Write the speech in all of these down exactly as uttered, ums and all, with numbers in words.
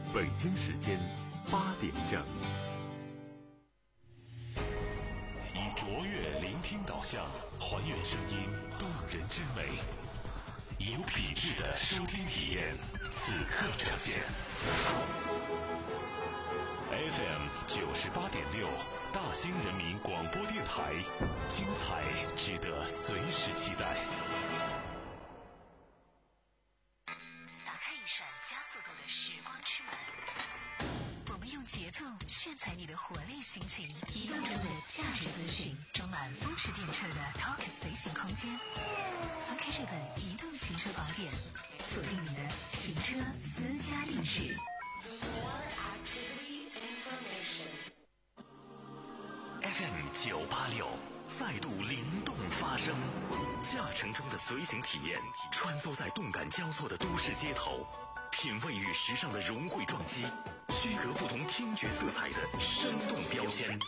北京时间八点整。以卓越聆听导向，还原声音动人之美，以有品质的收听体验，此刻呈现。F M 九十八点六，大兴人民广播电台，精彩值得随时期待。 打开一扇加速度的时光之门，我们用节奏炫彩你的活力心情，移动中的驾驶资讯，装满风驰电掣的 Talk 随行空间。翻开这本移动行车宝典，锁定你的行车私家定制。 F M 九八六再度灵动发声，驾乘中的随行体验，穿梭在动感交错的都市街头，品味与时尚的融汇撞击，区隔不同听觉色彩的生动标签。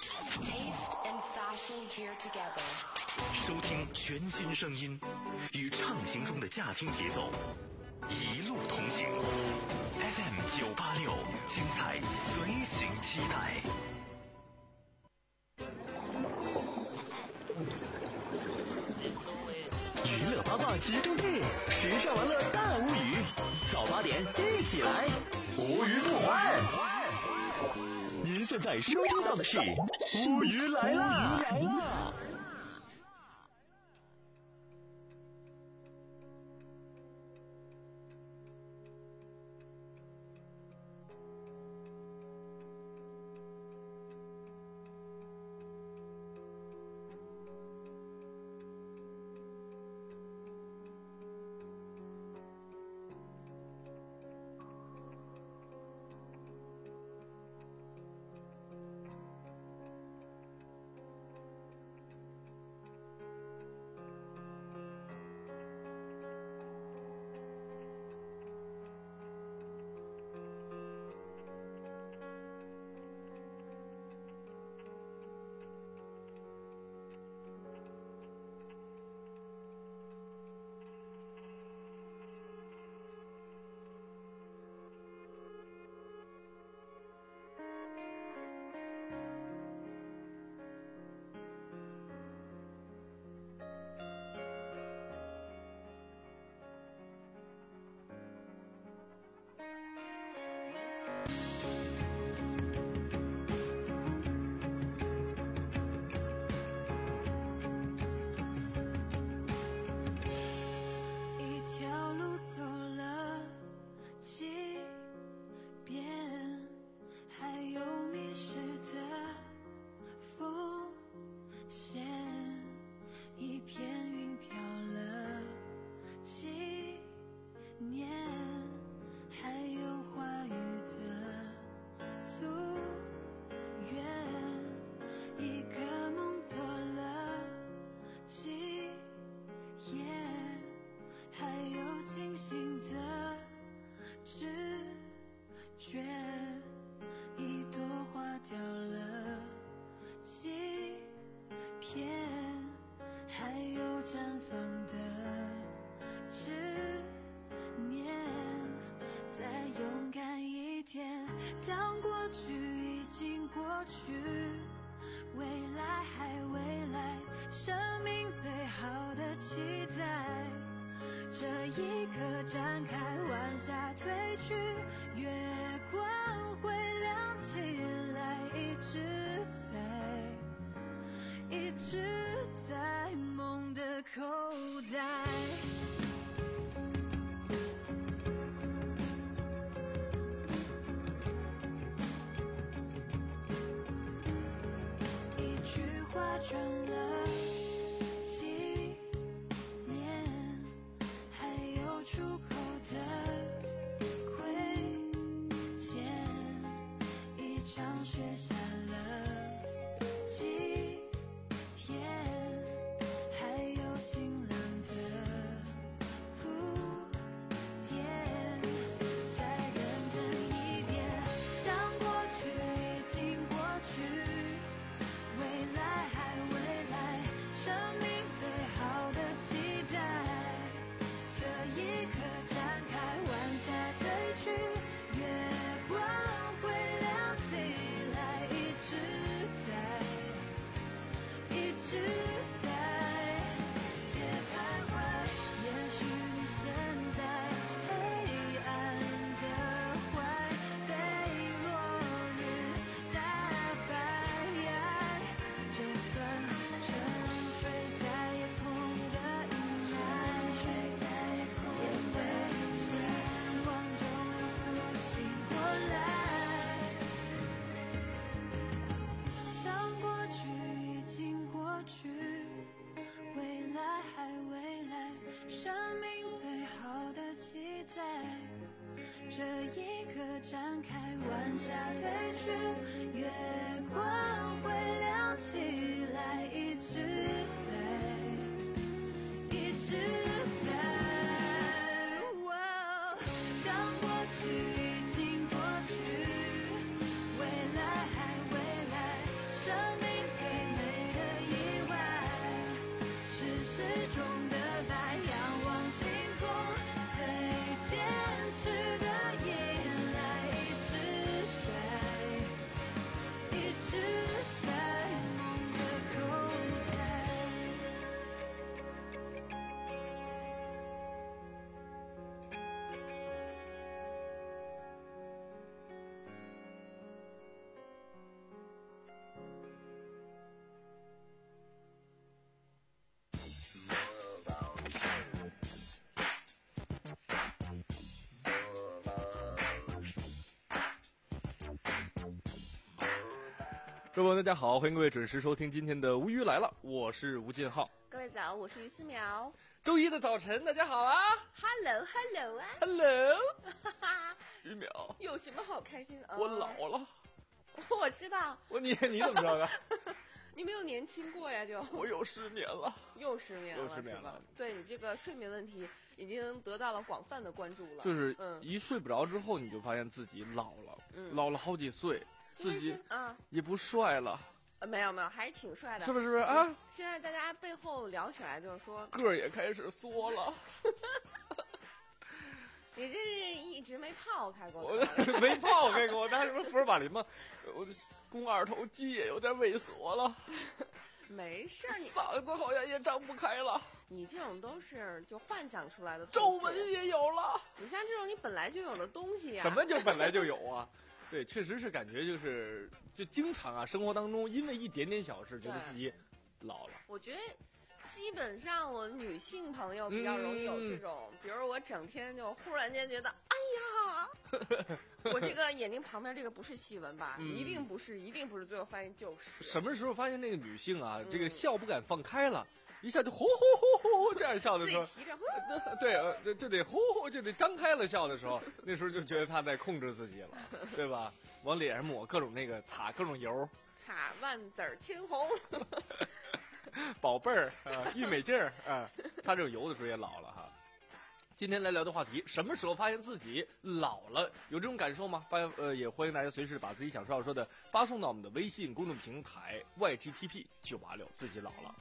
收听全新声音，与畅行中的驾听节奏，一路同行。F M 九八六，精彩随行期待。娱乐八卦集中地，时尚玩乐大无语，早八点一起来，无语不欢。您现在收听到的是无语来啦！来啦！ 未来还未这一刻展开，晚霞褪去，月光会亮起来，一直在，一直在。哦，当过去已经过去，未来还未来，生命最美的意外，是始终的白，仰望星空，最坚持的依赖，一直在，一直在梦的口袋。 各位朋友大家好，欢迎各位准时收听今天的无语来了，我是吴建浩。 各位早，我是于思苗。 周一的早晨，大家好啊 Hello Hello 啊 ，Hello， 哈哈， 于淼， 有什么好开心的？ 我老了， 我知道， 我你你怎么知道的？ 你没有年轻过呀，就我又失眠了， 又失眠了， 又失眠了是吧？对，你这个睡眠问题已经得到了广泛的关注了。 就是嗯一睡不着之后，你就发现自己老了， 嗯老了好几岁，自己啊， 也不帅了， 呃没有没有，还是挺帅的， 是不是啊？ 嗯现在大家背后聊起来就是说， 个儿也开始缩了， 你这是一直没泡开过我的， 没泡开过，拿什么福尔马林吗？我的肱二头肌也有点萎缩了。 没事儿，你嗓子好像也张不开了， 你这种都是就幻想出来的皱纹也有了。 你像这种你本来就有的东西呀、 什么就本来就有啊？对，确实是感觉就是就经常啊，生活当中因为一点点小事觉得自己老了。 我觉得基本上我女性朋友比较容易有这种， 嗯、 比如我整天就忽然间觉得，哎呀，我这个眼睛旁边这个不是细纹吧？ 嗯、 一定不是，一定不是，最后发现就是。 什么时候发现那个女性啊， 嗯、 这个笑不敢放开了？一下就呼呼呼呼这样笑的时候， 自己提着对，呃，就就得呼呼，就得张开了笑的时候，那时候就觉得他在控制自己了，对吧？往脸上抹各种那个擦各种油， 擦万紫千红， 宝贝儿啊，玉美劲儿啊，擦这种油的时候也老了哈。今天来聊的话题，什么时候发现自己老了？有这种感受吗？发呃，也欢迎大家随时把自己想说要说的发送到我们的微信公众平台 Y G T P 九八六，自己老了。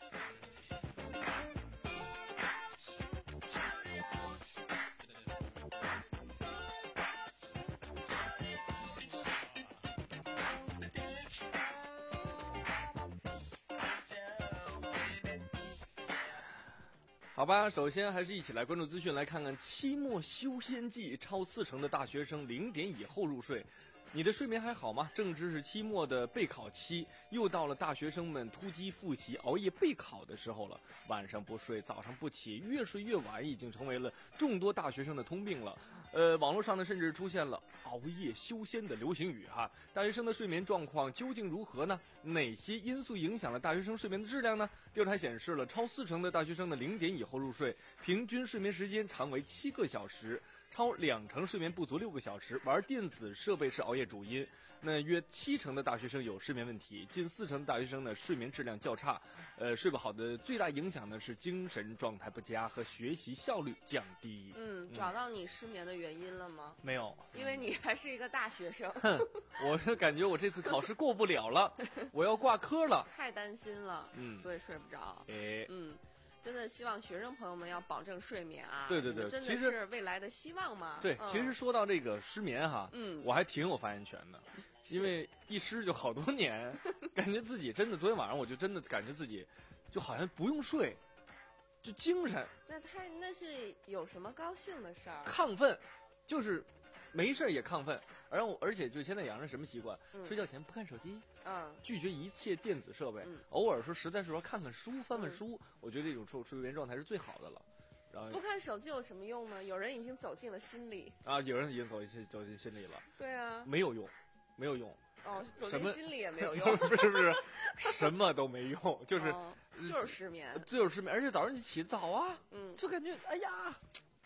好吧，首先还是一起来关注资讯，来看看期末修仙季，超四成的大学生零点以后入睡。你的睡眠还好吗？正值是期末的备考期，又到了大学生们突击复习、熬夜备考的时候了。晚上不睡，早上不起，越睡越晚，已经成为了众多大学生的通病了。呃，网络上呢，甚至出现了熬夜修仙的流行语哈。大学生的睡眠状况究竟如何呢？哪些因素影响了大学生睡眠的质量呢？调查显示了，超四成的大学生的零点以后入睡，平均睡眠时间长为七个小时。超两成睡眠不足六个小时，玩电子设备是熬夜主因。那约七成的大学生有失眠问题，近四成的大学生呢睡眠质量较差。呃，睡不好的最大影响呢是精神状态不佳和学习效率降低。 嗯，找到你失眠的原因了吗？ 没有， 因为你还是一个大学生。 哼，我是感觉我这次考试过不了了，我要挂科了， 太担心了， 嗯， 所以睡不着。 哎， 嗯。真的希望学生朋友们要保证睡眠啊！ 对对对， 真的是未来的希望嘛。 对， 嗯、 其实说到这个失眠哈， 嗯， 我还挺有发言权的，因为一失就好多年，感觉自己真的，昨天晚上我就真的感觉自己就好像不用睡，就精神。 那他那是有什么高兴的事儿？ 亢奋，就是没事也亢奋，而我而且就现在养成什么习惯、嗯？睡觉前不看手机， 嗯， 拒绝一切电子设备， 嗯、 偶尔说实在是说看看书、翻翻书，嗯、我觉得这种睡睡眠状态是最好的了。然后不看手机有什么用呢？有人已经走进了心里啊，有人已经走进走进心里了。 对啊， 没有用，没有用。 哦，走进心里也没有用， 不是不是，什么都没用，就是、 哦、就是失眠， 就是失眠，而且早上你起得早啊， 嗯， 就感觉哎呀。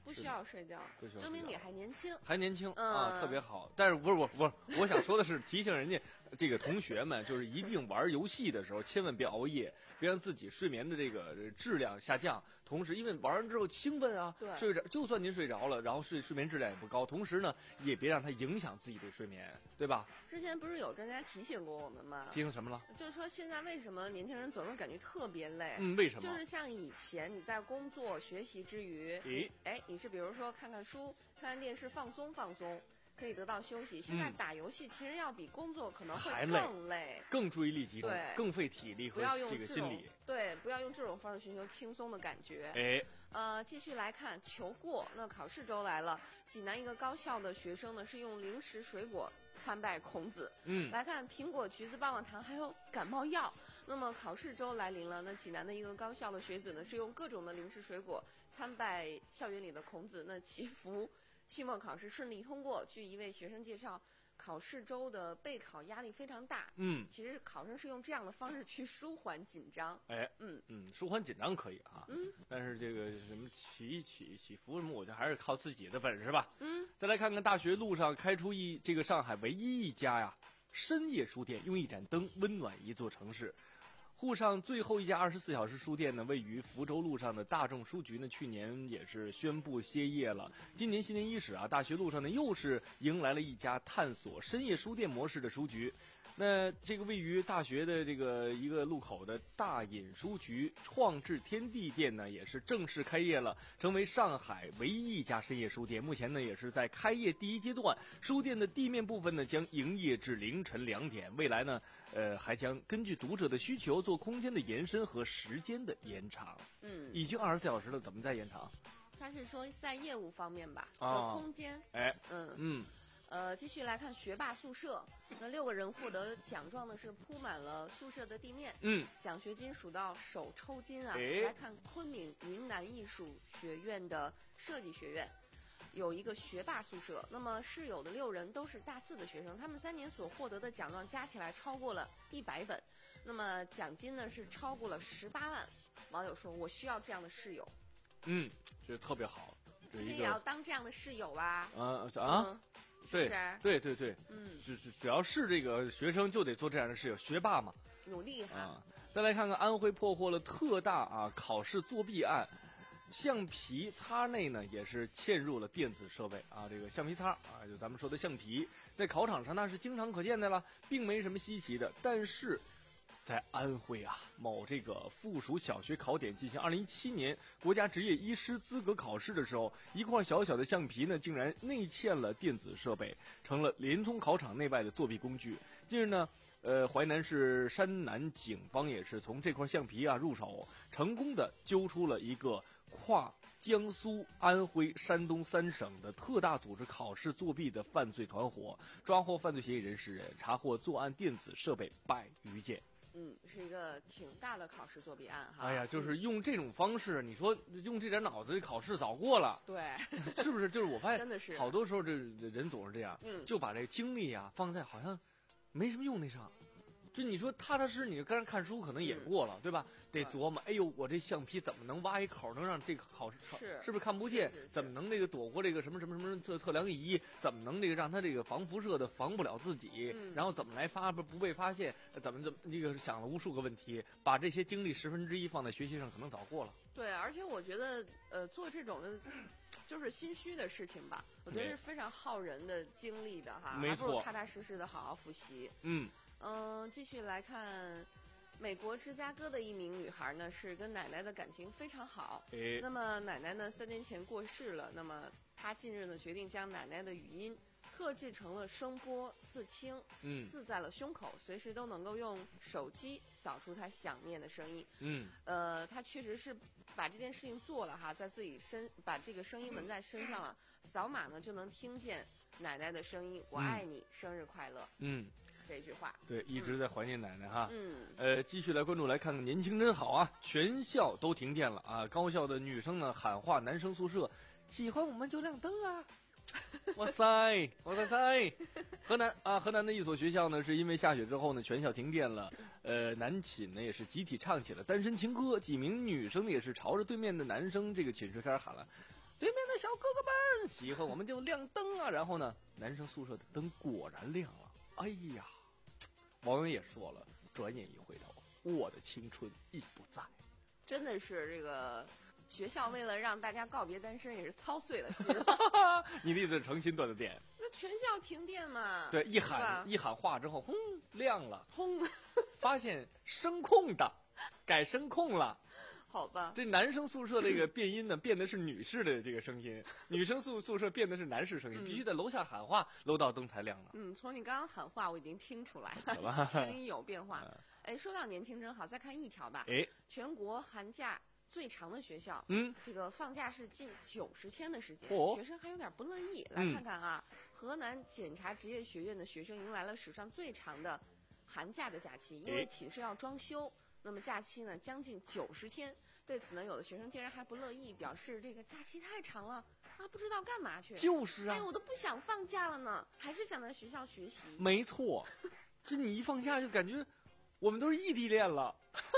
不需要睡觉， 不需要证明你睡觉还年轻。 还年轻、 嗯、 啊，特别好。但是不是我不是我想说的是提醒人家这个同学们，就是一定玩游戏的时候千万别熬夜，别让自己睡眠的这个质量下降。同时，因为玩完之后兴奋啊， 对， 睡着就算您睡着了，然后睡睡眠质量也不高。同时呢，也别让它影响自己的睡眠，对吧？ 之前不是有专家提醒过我们吗？ 提醒什么了？ 就是说现在为什么年轻人总是感觉特别累？ 嗯，为什么？ 就是像以前你在工作学习之余， 诶， 哎，你是比如说看看书、看看电视放松放松，可以得到休息。现在打游戏其实要比工作可能会更累， 更注意力集中， 对， 更费体力和这个心理。 对，不要用这种方式寻求轻松的感觉。 哎， 呃，继续来看求过，那考试周来了，济南一个高校的学生呢是用零食水果参拜孔子。 嗯， 来看苹果、橘子、棒棒糖，还有感冒药。那么考试周来临了，那济南的一个高校的学子呢是用各种的零食水果参拜校园里的孔子，那祈福期末考试顺利通过。据一位学生介绍，考试周的备考压力非常大。 嗯， 其实考生是用这样的方式去舒缓紧张。 哎， 嗯嗯，舒缓紧张可以啊。 嗯， 但是这个什么祈祈祈福什么，我觉得还是靠自己的本事吧。 嗯， 再来看看大学路上开出一这个上海唯一一家呀深夜书店，用一盏灯温暖一座城市。沪上最后一家二十四小时书店呢，位于福州路上的大众书局呢，去年也是宣布歇业了。今年新年伊始啊，大学路上呢又是迎来了一家探索深夜书店模式的书局。那这个位于大学的这个一个路口的大隐书局创智天地店呢，也是正式开业了，成为上海唯一一家深夜书店。目前呢，也是在开业第一阶段，书店的地面部分呢将营业至凌晨两点。未来呢，呃，还将根据读者的需求做空间的延伸和时间的延长。 嗯， 已经二十四小时了，怎么再延长？ 他是说在业务方面吧， 啊， 空间。 哎， 嗯嗯。 呃，继续来看学霸宿舍，那六个人获得奖状呢是铺满了宿舍的地面， 嗯， 奖学金数到手抽筋啊。 哎、 来看昆明云南艺术学院的设计学院，有一个学霸宿舍，那么室友的六人都是大四的学生，他们三年所获得的奖状加起来超过了一百本，那么奖金呢是超过了十八万。网友说：“我需要这样的室友。” 嗯，这特别好，这也要当这样的室友啊。 啊啊。 嗯对是是对对对， 嗯， 只只只要是这个学生就得做这样的事，学霸嘛， 努力哈。 啊，再来看看安徽破获了特大啊考试作弊案，橡皮擦内呢也是嵌入了电子设备啊，这个橡皮擦啊，就咱们说的橡皮，在考场上那是经常可见的了，并没什么稀奇的，但是。在安徽啊，某这个附属小学考点进行二零一七年国家职业医师资格考试的时候，一块小小的橡皮呢，竟然内嵌了电子设备，成了联通考场内外的作弊工具。近日呢，呃，淮南市山南警方也是从这块橡皮啊入手，成功的揪出了一个跨江苏、安徽、山东三省的特大组织考试作弊的犯罪团伙，抓获犯罪嫌疑人十人，查获作案电子设备百余件。 嗯，是一个挺大的考试作弊案哈。 哎呀，就是用这种方式，你说用这点脑子，考试早过了， 对， 是不是？就是我发现， 真的是好多时候这人总是这样， 嗯， 就把这精力啊放在好像没什么用那上。就你说踏踏实实，你跟人看书可能也过了， 嗯、 对吧？得琢磨，哎呦，我这橡皮怎么能挖一口，能让这个考试是是不是看不见？ 是是是怎么能这个躲过这个什么什么什么测测量仪？怎么能这个让他这个防辐射的防不了自己？ 嗯、 然后怎么来发不不被发现？怎么怎么这个想了无数个问题，把这些精力十分之一放在学习上，可能早过了。 对，而且我觉得，呃，做这种的，就是心虚的事情吧，我觉得是非常耗人的精力的哈， 没错， 还不如踏踏实实的好好复习。 嗯。 嗯，继续来看，美国芝加哥的一名女孩呢，是跟奶奶的感情非常好。 诶， 那么奶奶呢，三年前过世了。那么她近日呢，决定将奶奶的语音特制成了声波，刺青， 嗯， 刺在了胸口，随时都能够用手机扫出她想念的声音。 嗯， 呃，她确实是把这件事情做了哈，在自己身把这个声音纹在身上了，扫码呢就能听见奶奶的声音，我爱你，嗯、生日快乐。 嗯。 这句话对，一直在怀念奶奶哈。 嗯， 呃，继续来关注，来看看年轻真好啊！全校都停电了啊！高校的女生呢喊话男生宿舍，喜欢我们就亮灯啊！哇塞，哇塞塞！河南啊，河南的一所学校呢，是因为下雪之后呢，全校停电了。呃，男寝呢也是集体唱起了单身情歌，几名女生也是朝着对面的男生这个寝室开始喊了。 对面的小哥哥们，喜欢我们就亮灯啊。然后呢，男生宿舍的灯果然亮了。哎呀，网友也说了，转眼一回头，我的青春已不在。 真的是这个学校为了让大家告别单身，也是操碎了心。 你的意思是诚心断的电？ 那全校停电嘛？ 对，一是吧喊一喊话之后，轰亮了， 轰， 发现声控的，改声控了。 好吧。 这男生宿舍这个变音呢，变的是女士的这个声音；女生宿宿舍变的是男士声音， 嗯必须在楼下喊话，楼道灯才亮了。 嗯，从你刚刚喊话，我已经听出来好吧了，声音有变化。哎，说到年轻真好，再看一条吧。 哎， 全国寒假最长的学校， 嗯， 这个放假是近九十天的时间， 哦学生还有点不乐意。来嗯看看啊，河南检察职业学院的学生迎来了史上最长的寒假的假期，因为哎寝室要装修，那么假期呢将近九十天。对此呢，有的学生竟然还不乐意，表示这个假期太长了啊，不知道干嘛去。 就是啊哎，，我都不想放假了呢，还是想在学校学习。 没错，这你一放假就感觉我们都是异地恋了。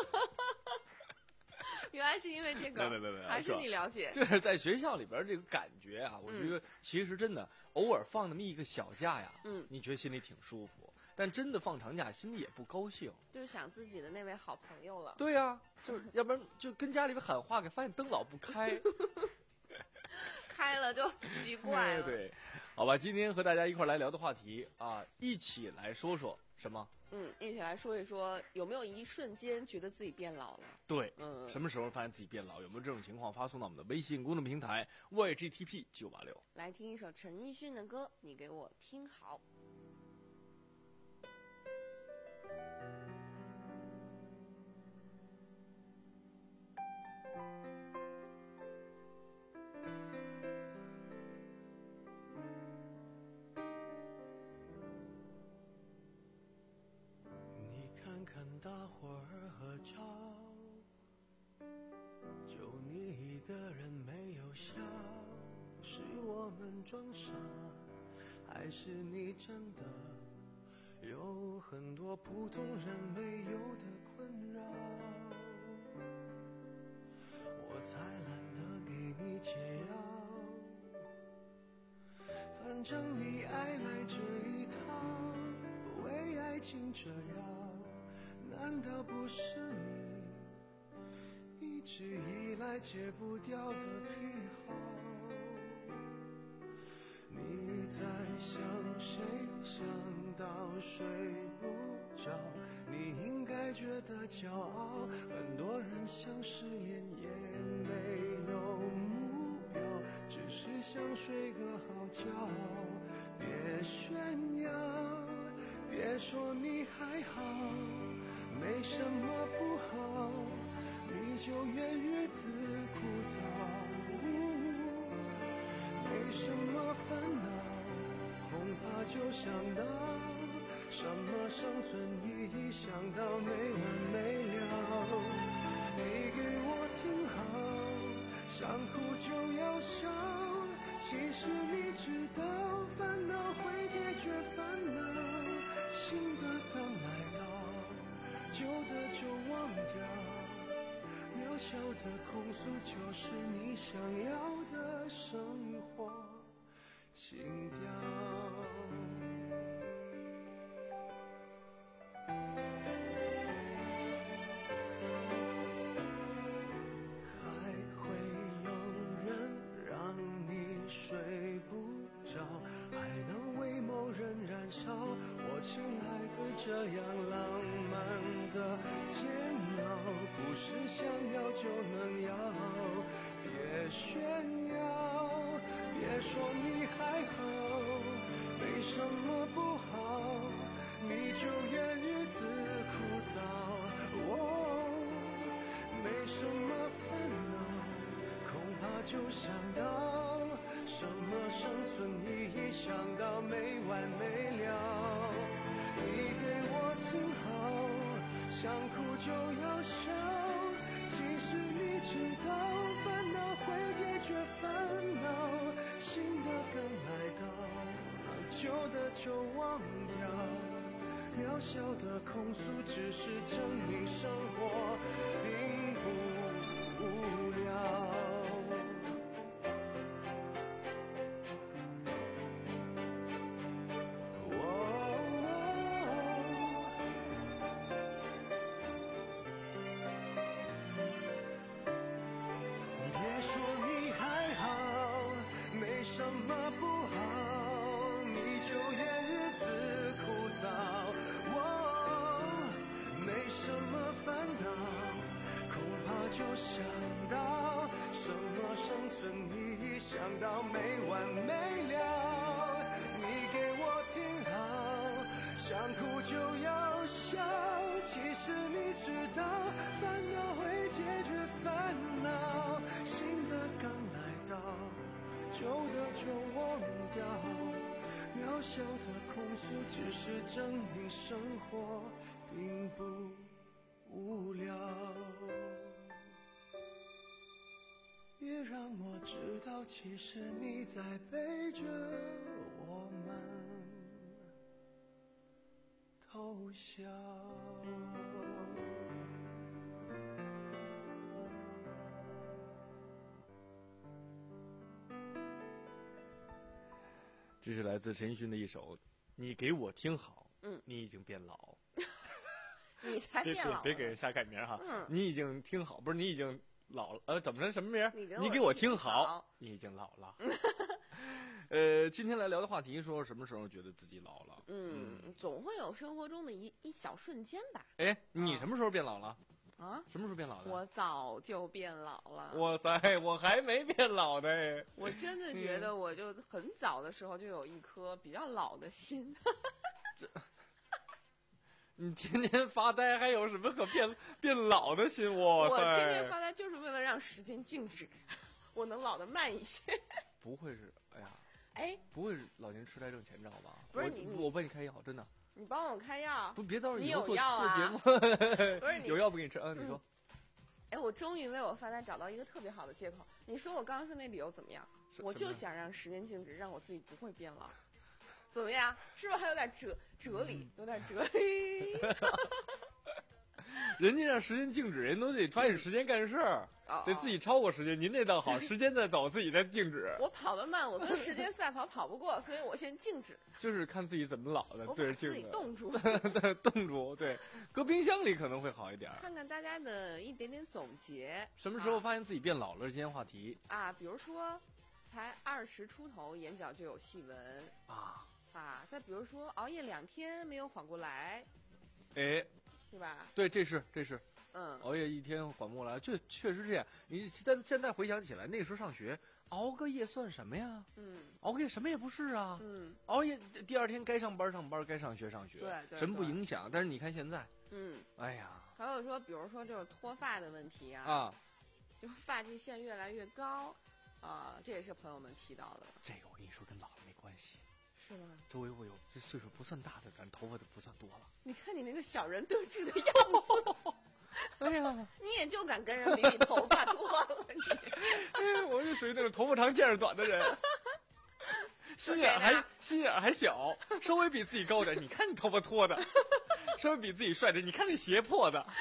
原来是因为这个， 没没没没还是是吧你了解。 就是在学校里边这个感觉啊，我觉嗯得其实真的偶尔放那么一个小假呀， 嗯你觉得心里挺舒服。但真的放长假，心里也不高兴。 就是想自己的那位好朋友了。 对呀、啊，就是要不然就跟家里边喊话，给发现灯老不开。 开了就奇怪了。 对对，好吧，今天和大家一块儿来聊的话题啊，一起来说说什么？ 嗯，一起来说一说，有没有一瞬间觉得自己变老了？ 对， 嗯什么时候发现自己变老？有没有这种情况？发送到我们的微信公众平台 Y G T P 九八六。 来听一首陈奕迅的歌，你给我听好。 你看看大伙儿合照，就你一个人没有笑，是我们装傻，还是你真的有很多普通人没有的困扰？我才懒得给你解药，反正你爱来这一套，为爱情这样，难道不是你一直以来戒不掉的癖好？你在想谁，想到睡不着，你应该觉得骄傲。很多人想失恋也没有目标，只是想睡个好觉。别炫耀，别说你还好，没什么不好，你就怨日子枯燥。没什么烦恼，恐怕就想到什么生存意义，想到没完没了。你给我听好，想哭就要笑，其实你知道烦恼会解决烦恼，新的刚来到，旧的就忘掉，渺小的控诉就是你想要的生活情调。还会有人让你睡不着，还能为某人燃烧。我亲爱的，这样浪漫的煎熬，不是想要就能要。别炫耀，别说你还好，没什么不好，你就怨日子枯燥。哦，没什么烦恼，恐怕就想到什么生存意义，想到没完没了。你给我听好，想哭就要笑，其实你知道烦恼会解决烦恼，新的刚来到，旧的就忘掉，渺小的控诉只是证明生活并不无聊。 讲到没完没了。你给我听好，想哭就要笑，其实你知道，烦恼会解决烦恼，新的刚来到，旧的就忘掉，渺小的控诉只是证明生活并不无聊。别让我知道，其实你在背着我们偷笑。 这是来自陈奕迅的一首《你给我听好》。 嗯， 你已经变老。 你才别变老了， 别给人瞎改名哈。 嗯， 你已经听好，不是你已经老了。呃，怎么着？什么名？ 你给你给我听我听好， 好你已经老了。呃，今天来聊的话题说什么时候觉得自己老了？ 嗯，总会有生活中的一一小瞬间吧。 哎，你什么时候变老了？ 啊， 什么时候变老的？ 我早就变老了。 哇塞，我还没变老呢。 我真的觉得，我就很早的时候就有一颗比较老的心。 你天天发呆，还有什么可变变老的心？哇塞！ 我天天发呆就是为了让时间静止，我能老得慢一些。 不会是？哎呀， 哎， 不会是老年痴呆症前兆吧？我不是你你我帮你开药，真的。 你帮我开药。 不，别到时候你以后做有药啊做节目， 不是你有药不给你吃啊？你说。 哎，我终于为我发呆找到一个特别好的借口。你说我刚刚说那理由怎么样？我就想让时间静止，让我自己不会变老。怎么样？是不是还有点哲哲理？有点哲理。 人家让时间静止，人都得抓紧时间干事儿， 哦得自己超过时间。您那倒好，时间在走，自己在静止。 我跑得慢，我跟时间赛跑跑不过，所以我先静止。 就是看自己怎么老的， 我把自己对着镜子冻住， 对，冻住，对，搁冰箱里可能会好一点。 看看大家的一点点总结。 什么时候发现自己变老了？今天话题啊？比如说，才二十出头，眼角就有细纹啊啊。再比如说，熬夜两天没有缓过来， 哎， 对吧？ 对，这是这是， 嗯， 熬夜一天缓不过来，确确实这样。你现现在回想起来，那个时候上学，熬个夜算什么呀？ 嗯， 熬个夜什么也不是啊。 嗯， 熬夜第二天该上班上班，该上学上学， 对对， 什么不影响？但是你看现在， 嗯， 哎呀， 还有说，比如说就是脱发的问题啊， 啊， 就发际线越来越高，啊，这也是朋友们提到的。 这个我跟你说跟老了没关系。 是吗？ 周围我有这岁数不算大的，咱头发都不算多了。 你看你那个小人得志的样子， 哎呀， 你也就敢跟人比你头发多了你。 哎，我就属于那种头发长见识短的人，心眼还心眼还小，稍微比自己高点，你看你头发脱的；稍微比自己帅点，你看你鞋破的，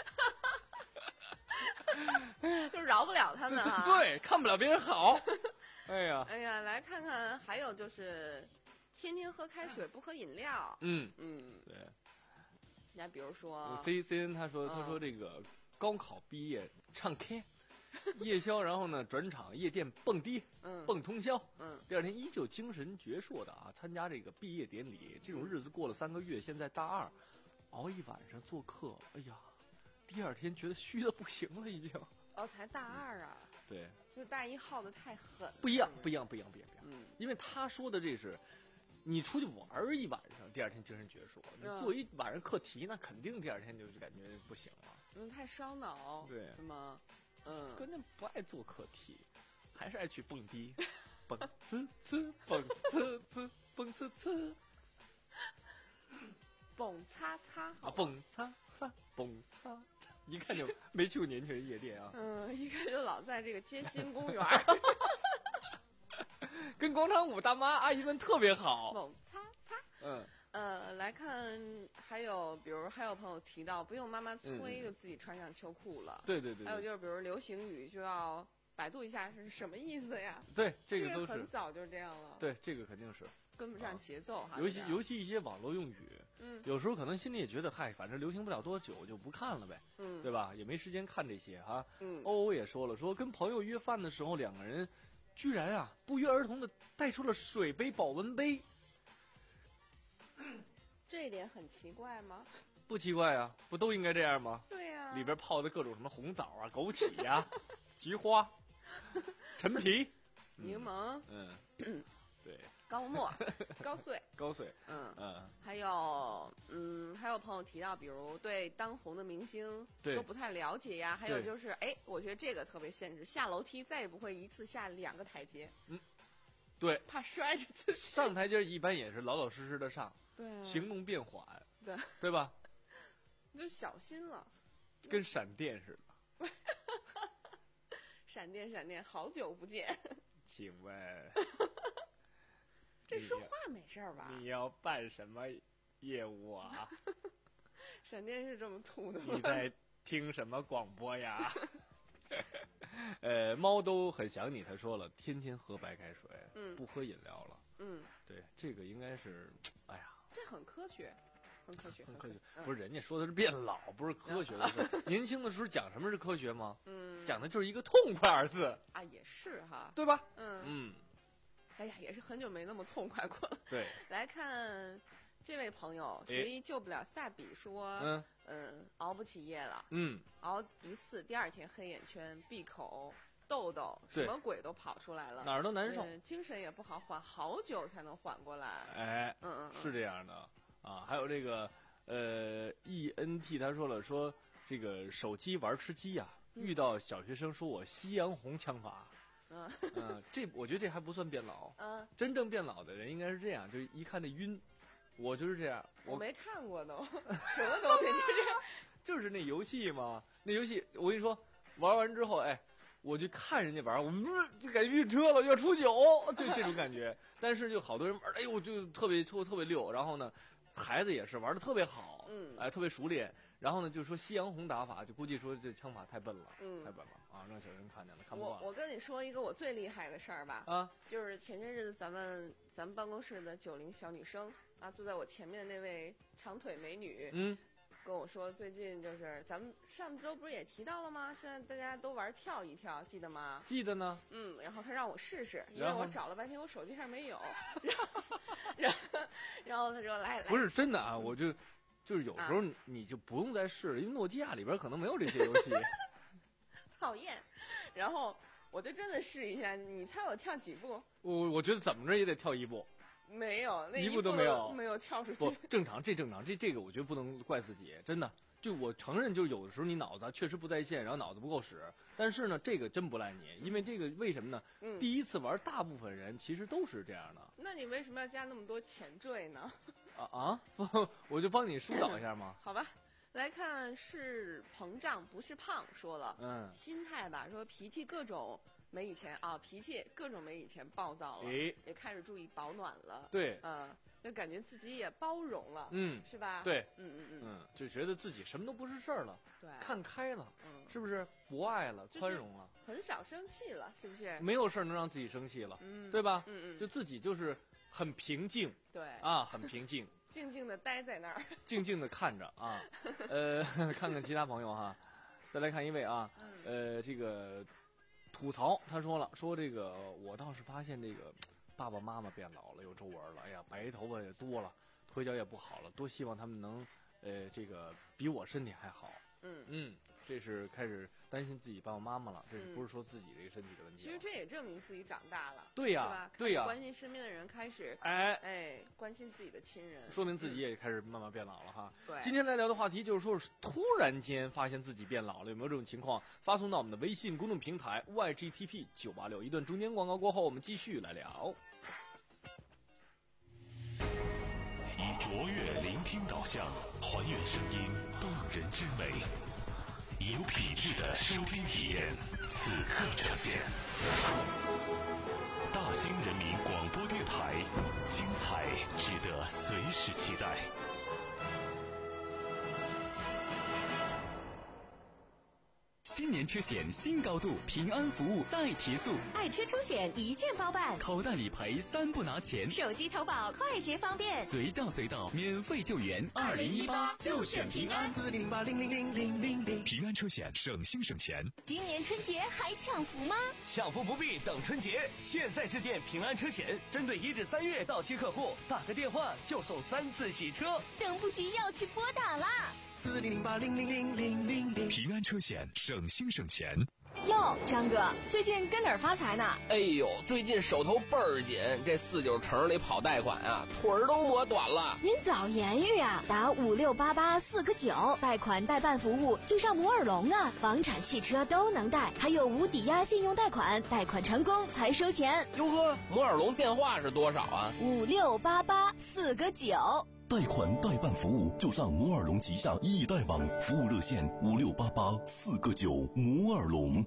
就饶不了他们啊。 对，看不了别人好。哎呀， 哎呀，来看看，还有就是天天喝开水不喝饮料。 嗯嗯， 对。 那比如说 C C N 他说他说这个高考毕业唱 K， 夜宵，然后呢转场夜店蹦迪， 嗯蹦通宵， 嗯， 第二天依旧精神矍铄的啊参加这个毕业典礼。这种日子过了三个月，现在大二，熬一晚上做课，哎呀，第二天觉得虚的不行了已经。 哦，才大二啊。 对， 就是大一耗的太狠。 不一样，不一样，不一样，不一样，不一样。 嗯， 因为他说的这是，你出去玩一晚上，第二天精神矍铄；你做一晚上课题，那肯定第二天就感觉不行了。 嗯，太烧脑。 对， 是吗？嗯， 关键不爱做课题，还是爱去蹦迪，蹦呲呲，蹦呲呲，蹦呲呲， 蹦擦擦啊，蹦擦擦，蹦擦擦，一看就没去过年轻人夜店啊。 嗯，一看就老在这个街心公园。 跟广场舞大妈阿姨们特别好。 蹦擦擦。 嗯。 呃，来看，还有比如还有朋友提到，不用妈妈催就自己穿上秋裤了。 对对对。 还有就是，比如流行语就要百度一下是什么意思呀？ 对，这个都是很早就这样了。 对，这个肯定是跟不上节奏哈。 尤其尤其一些网络用语， 嗯， 有时候可能心里也觉得，嗨，反正流行不了多久，就不看了呗， 嗯， 对吧？也没时间看这些哈。 嗯， 欧欧也说了，说跟朋友约饭的时候，两个人居然啊不约而同的带出了水杯、保温杯。 这一点很奇怪吗？ 不奇怪啊，不都应该这样吗？ 对呀、啊， 里边泡的各种什么红枣啊、枸杞呀、菊花、陈皮、 柠檬、 嗯，对， 高沫、高碎， 高碎， 嗯嗯， 还有嗯，还有朋友提到，比如对当红的明星对都不太了解呀，还有对就是，哎，我觉得这个特别限制，下楼梯再也不会一次下两个台阶， 对， 怕摔着自己。 上台阶一般也是老老实实的上， 对啊， 行动变缓， 对， 对吧？ 就小心了。 跟闪电似的。 闪电，闪电，好久不见。 请问这说话没事儿吧？ 你要办什么业务啊？ 闪电是这么吐的吗？ 你在听什么广播呀？呃，猫都很想你，他说了，天天喝白开水， 嗯不喝饮料了。 嗯， 对，这个应该是，哎呀， 这很科学，很科学， 很科学。 嗯不是，人家说的是变老，不是科学的事。年轻的时候讲什么是科学吗？ 嗯， 讲的就是一个痛快二字， 啊，也是哈， 对吧？ 嗯嗯， 哎呀，也是很久没那么痛快过了。 对， 来看这位朋友， 哎学医救不了萨比说， 嗯嗯，熬不起夜了， 嗯， 熬一次，第二天黑眼圈、闭口、痘痘，什对么鬼都跑出来了， 哪儿都难受。 嗯精神也不好，缓好久才能缓过来。 哎， 嗯嗯嗯， 是这样的啊。还有这个呃，E N T 他说了，说这个手机玩吃鸡呀、遇到小学生说我夕阳红枪法， 嗯嗯，这我觉得这还不算变老。 嗯， 真正变老的人应该是这样，就是一看那晕，我就是这样，我我没看过都，什么东西这是？ 就是那游戏嘛，那游戏我跟你说，玩完之后，哎，我就看人家玩，我就感觉晕车了，要出酒，就这种感觉。但是就好多人玩，哎呦，就特别特特别溜。然后呢，孩子也是玩的特别好， 嗯哎，特别熟练。然后呢，就说夕阳红打法，就估计说这枪法太笨了， 嗯太笨了啊，让小人看见了，看不惯我我跟你说一个我最厉害的事儿吧， 啊。 就是前些日子咱们咱们办公室的九零小女生啊，坐在我前面的那位长腿美女， 嗯， 跟我说最近就是咱们上周不是也提到了吗？现在大家都玩跳一跳，记得吗？ 记得呢。 嗯，然后她让我试试，因为然后我找了半天我手机上没有，然后然后然后她说来来， 不是真的啊，我就就是有时候你就不用再试了，因为诺基亚里边可能没有这些游戏。 讨厌，然后我就真的试一下，你猜我跳几步？ 我我觉得怎么着也得跳一步。 没有，那一步步都没有没有跳出去。 不正常，这正常，这这个我觉得不能怪自己，真的。就我承认，就是有的时候你脑子确实不在线，然后脑子不够使。但是呢，这个真不赖你，因为这个为什么呢？ 嗯第一次玩，大部分人其实都是这样的。 那你为什么要加那么多前缀呢？ 啊啊！不，我就帮你疏导一下嘛。 好吧，来看是膨胀不是胖，说了， 嗯， 心态吧，说脾气各种没以前啊，脾气各种没以前暴躁了， 诶也开始注意保暖了， 对， 嗯，就感觉自己也包容了， 嗯， 是吧？， 对， 嗯嗯嗯， 嗯，就觉得自己什么都不是事儿了， 对， 看开了， 嗯， 是不是？博爱了， 就是宽容了， 很少生气了，是不是？ 没有事儿能让自己生气了， 嗯， 对吧？ 嗯嗯， 就自己就是很平静对， 啊，很平静。 静静的待在那儿， 静静的看着啊，呃，看看其他朋友哈，再来看一位啊，呃，这个吐槽他说了，说这个我倒是发现这个爸爸妈妈变老了，有皱纹了，哎呀，白头发也多了，腿脚也不好了，多希望他们能呃这个比我身体还好。 嗯。 嗯，这是开始担心自己爸爸妈妈了，这是嗯不是说自己这个身体的问题了？ 其实这也证明自己长大了， 对呀是吧？ 对呀开始关心身边的人，开始哎， 哎关心自己的亲人， 说明自己也开始慢慢变老了哈。 对。 今天来聊的话题就是说，突然间发现自己变老了，有没有这种情况？发送到我们的微信公众平台 Y G T P 九八六。一段中间广告过后，我们继续来聊。 以卓越聆听导向，还原声音动人之美，以有品质的收听体验，此刻呈现。大兴人民广播电台，精彩值得随时期待。 新年车险新高度，平安服务再提速， 爱车出险一键包办， 口袋理赔三不拿钱， 手机投保快捷方便， 随叫随到，免费救援。 二零一八就选平安， 四零八零零零零零零。 平安车险省心省钱。 今年春节还抢福吗？ 抢福不必等春节，现在致电平安车险，针对一至三月到期客户，打个电话就送三次洗车， 等不及要去拨打啦！ 四零零八零零零零零零。 平安车险省心省钱。 哟，张哥，最近跟哪儿发财呢？ 哎呦，最近手头倍儿紧，这四九城里跑贷款啊，腿儿都磨短了。 您早言语啊，打五六八八四个九，贷款代办服务就上摩尔龙啊，房产、汽车都能贷，还有无抵押信用贷款，贷款成功才收钱。 哟呵，摩尔龙电话是多少啊？ 五六八八四个九。 贷款代办服务就上摩尔龙旗下易贷网，服务热线五六八八四个九。摩尔龙。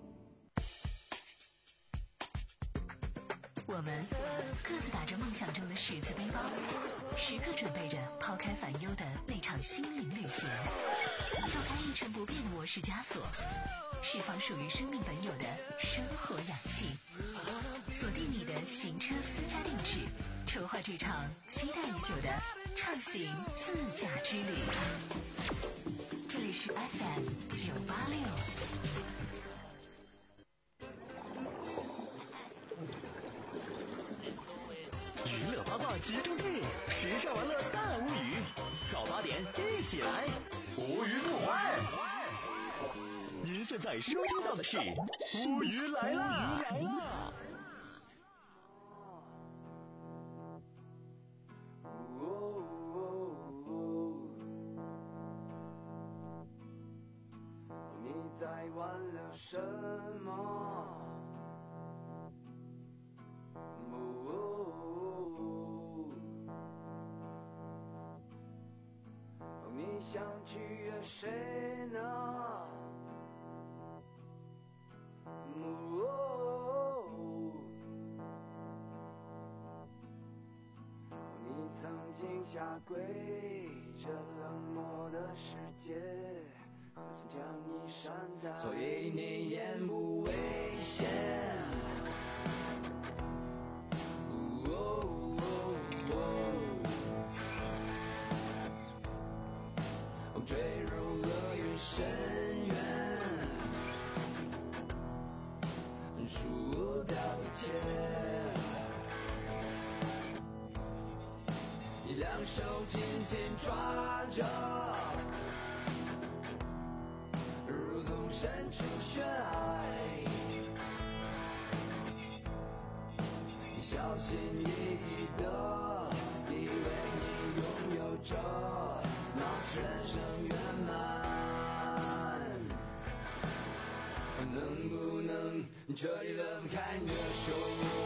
我们各自打着梦想中的十字背包，时刻准备着抛开烦忧的那场心灵旅行，跳开一成不变的模式枷锁，释放属于生命本有的生活氧气，锁定你的行车私家定制，筹划这场期待已久的畅行自驾之旅。这里是 F M 九八六。 娱乐八卦集中地，时尚玩乐大无语。早八点一起来，无鱼不欢。您现在收听到的是乌鱼来啦！ 你在挽留什么？你想取悦谁呢？你曾经下跪，这冷漠的世界何曾将你善待？所以你言不危险。坠入了越深渊，输掉一切。你两手紧紧抓着，如同身处悬崖。你小心翼翼的，以为你拥有着貌似人生圆满，能不能彻底的放开你的手？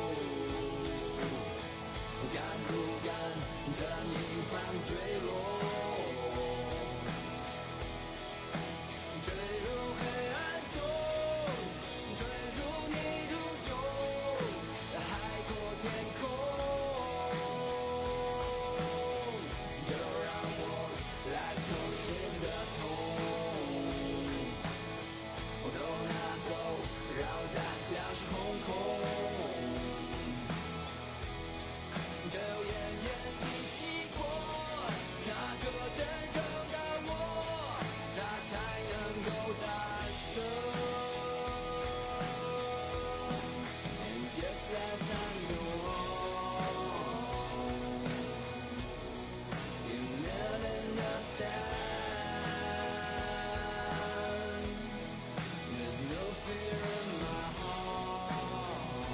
敢不敢趁迎风坠落？坠入黑暗中，坠入泥土中，海阔天空。就让我来从心的痛都拿走，然后再次两手空空。只有奄奄一息过，那个真正的我，他才能够大声。And just let time go on, you never understand. There's no fear in my heart.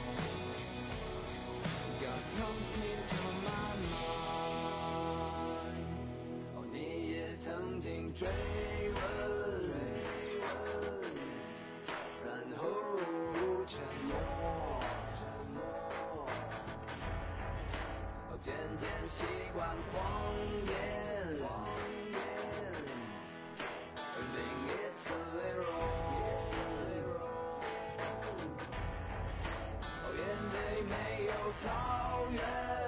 God comes into my mind. 哦，你也曾经追问，然后沉默，沉默。哦，渐渐习惯谎言，谎言。另一次微弱，哦，眼泪没有草原，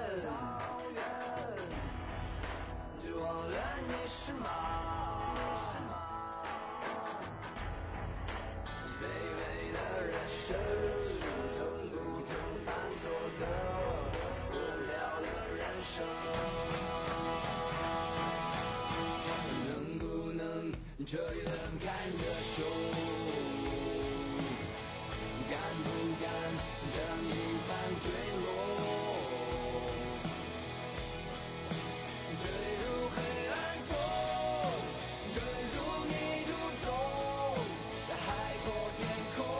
只忘了你是马，卑微的人生，从不曾犯错的无聊的人生，能不能彻底的放开你的手？敢不敢让你反坠落？坠入黑暗中，坠入泥土中，海阔天空。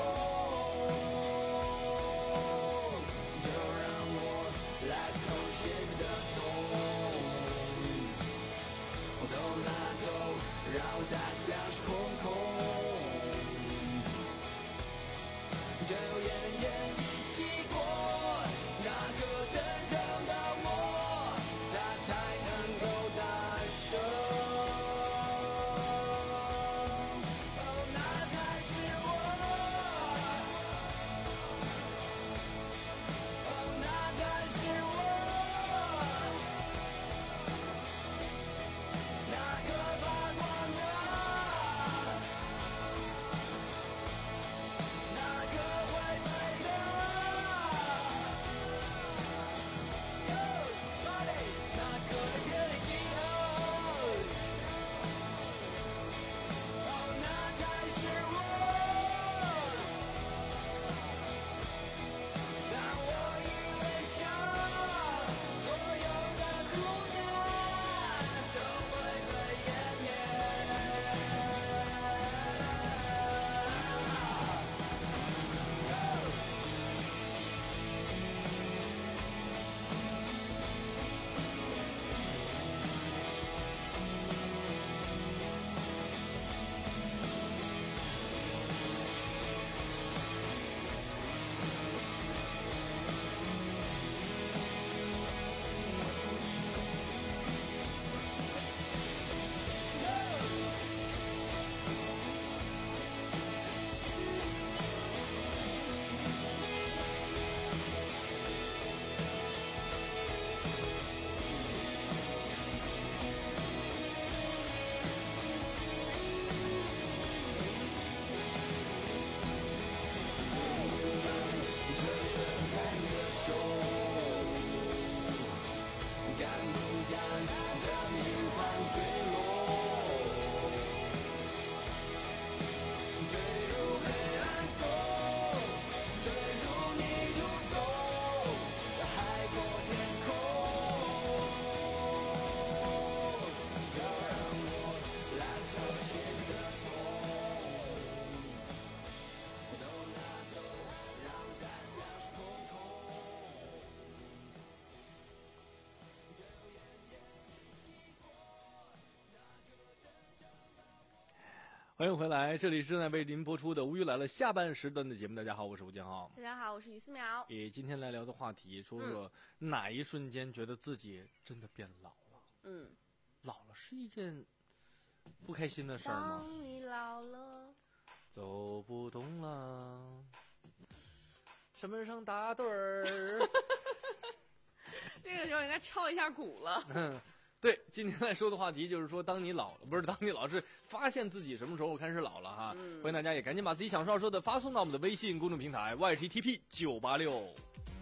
欢迎回来，这里是正在为您播出的《无语来了》下半时段的节目。大家好，我是吴建浩。 大家好，我是于思苗。 诶，今天来聊的话题，说说哪一瞬间觉得自己真的变老了？ 嗯， 老了是一件不开心的事儿吗？ 当你老了， 走不动了，身份上打盹儿。 这个时候应该敲一下鼓了。 对，今天来说的话题就是说，当你老了，不是当你老，是发现自己什么时候开始老了哈。 嗯、 欢迎大家也赶紧把自己想说要说的发送到我们的微信公众平台 Y T T P 九八六。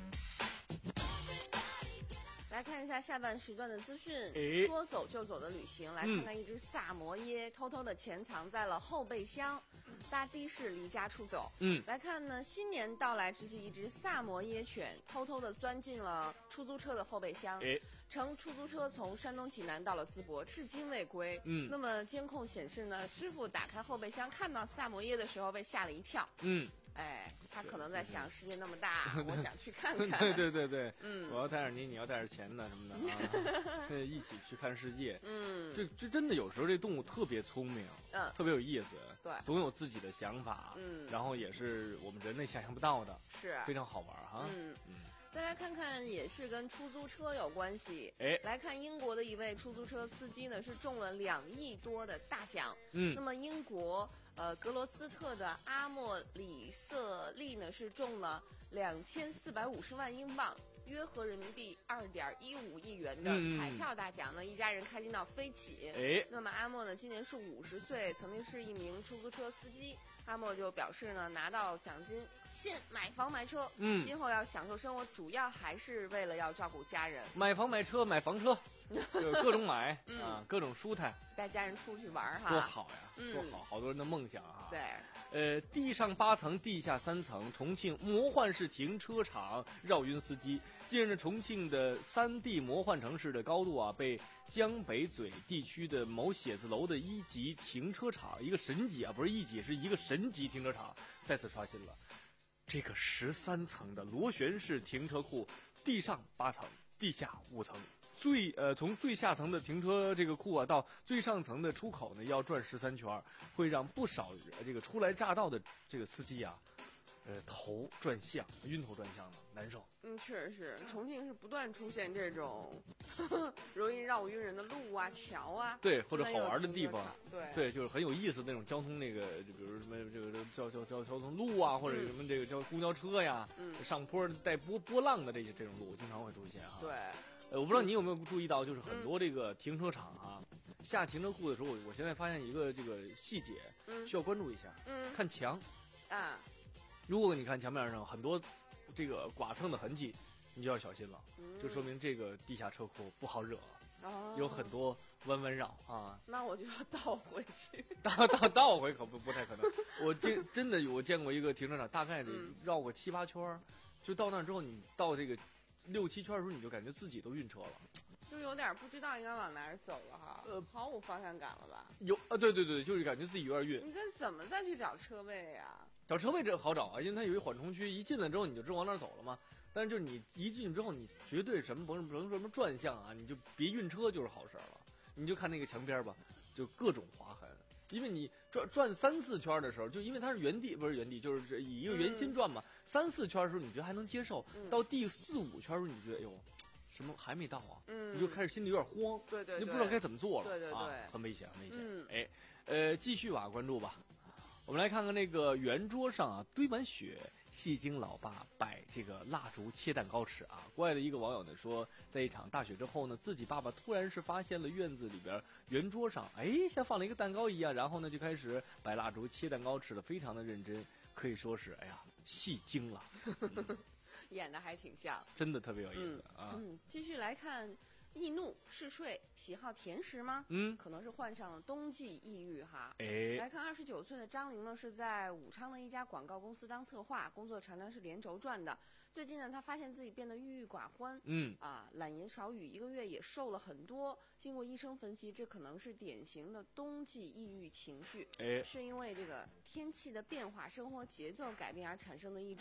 来看一下下半时段的资讯。 诶说走就走的旅行，来看看一只萨摩耶、嗯、偷偷的潜藏在了后备箱，搭的士离家出走。 嗯， 来看呢，新年到来之际，一只萨摩耶犬偷偷的钻进了出租车的后备箱。 诶， 乘出租车从山东济南到了淄博，至今未归。 嗯， 那么监控显示呢，师傅打开后备箱看到萨摩耶的时候被吓了一跳。 嗯。 哎，他可能在想，世界那么大，我想去看看。 对对对对， 嗯， 我要带着你，你要带着钱呢什么的啊，一起去看世界。 嗯， 这这真的有时候这动物特别聪明， 嗯， 特别有意思， 对， 总有自己的想法， 嗯， 然后也是我们人类想象不到的， 是非常好玩哈。 嗯嗯。 再来看看，也是跟出租车有关系。 哎， 来看英国的一位出租车司机呢，是中了两亿多的大奖。 嗯， 那么英国呃格罗斯特的阿莫里瑟利呢，是中了两千四百五十万英镑，约合人民币二点一五亿元的彩票大奖呢，嗯、一家人开心到飞起。 哎， 那么阿莫呢，今年是五十岁，曾经是一名出租车司机。阿莫就表示呢，拿到奖金现买房买车， 嗯， 今后要享受生活，主要还是为了要照顾家人。 买房买车买房车，就是各种买、 嗯、 啊，各种舒坦， 带家人出去玩哈， 多好呀， 嗯、 多好，好多人的梦想哈。 对， 呃，地上八层，地下三层，重庆魔幻式停车场绕晕司机。近日，重庆的三 D 魔幻城市的高度啊，被江北嘴地区的某写字楼的一级停车场，一个神级啊，不是一级，是一个神级停车场，再次刷新了。这个十三层的螺旋式停车库，地上八层，地下五层。最呃，从最下层的停车这个库啊，到最上层的出口呢，要转十三圈，会让不少这个初来乍到的这个司机啊，呃，头转向，晕头转向的，难受。 嗯，是是，重庆是不断出现这种呵呵容易绕晕人的路啊、桥啊， 对，或者好玩的地方， 对对，就是很有意思的那种交通那个，就比如什么这个交交交交通路啊，或者什么这个叫公交车呀， 嗯， 上坡带波波浪的这些这种路，经常会出现啊。 对。 呃，我不知道你有没有注意到，就是很多这个停车场啊，嗯、下停车库的时候，我我现在发现一个这个细节， 嗯， 需要关注一下， 嗯， 看墙， 啊， 如果你看墙面上很多这个剐蹭的痕迹，你就要小心了， 嗯、 就说明这个地下车库不好惹， 哦， 有很多弯弯绕啊。 那我就要倒回去， 倒倒倒回可不不太可能。我见真的我见过一个停车场，大概得绕个七八圈，嗯、就到那之后，你到这个。六七圈的时候，你就感觉自己都晕车了， 就有点不知道应该往哪儿走了哈，呃，毫无方向感了吧？ 有啊，对对对，就是感觉自己有点晕。 你这怎么再去找车位呀？ 找车位这好找啊，因为它有一缓冲区，一进来之后你就知道往哪儿走了嘛。但是就是你一进去之后，你绝对什么甭甭说什么转向啊，你就别晕车就是好事了。你就看那个墙边吧，就各种划痕。因为你转转三四圈的时候，就因为它是原地不是原地，就是以一个圆心转嘛。嗯、三四圈的时候你觉得还能接受，嗯、到第四五圈的时候你觉得哎呦，什么还没到啊？ 嗯， 你就开始心里有点慌， 对对对， 你就不知道该怎么做了， 对对对， 啊、很危险，很危险。 嗯、 哎，呃，继续吧，关注吧。我们来看看那个圆桌上啊，堆满雪。戏精老爸摆这个蜡烛切蛋糕吃啊！国外的一个网友呢说，在一场大雪之后呢，自己爸爸突然是发现了院子里边圆桌上，哎，像放了一个蛋糕一样，然后呢就开始摆蜡烛切蛋糕吃的非常的认真，可以说是哎呀戏精了，嗯、 演的还挺像， 真的特别有意思、 嗯、 啊！ 嗯，继续来看。易怒嗜睡，喜好甜食吗？ 嗯， 可能是患上了冬季抑郁哈。 哎， 来看二十九岁的张玲呢，是在武昌的一家广告公司当策划，工作常常是连轴转的。最近呢，他发现自己变得郁郁寡欢， 嗯啊，懒言少语，一个月也瘦了很多。经过医生分析，这可能是典型的冬季抑郁情绪， 哎， 是因为这个天气的变化、生活节奏改变而产生的一种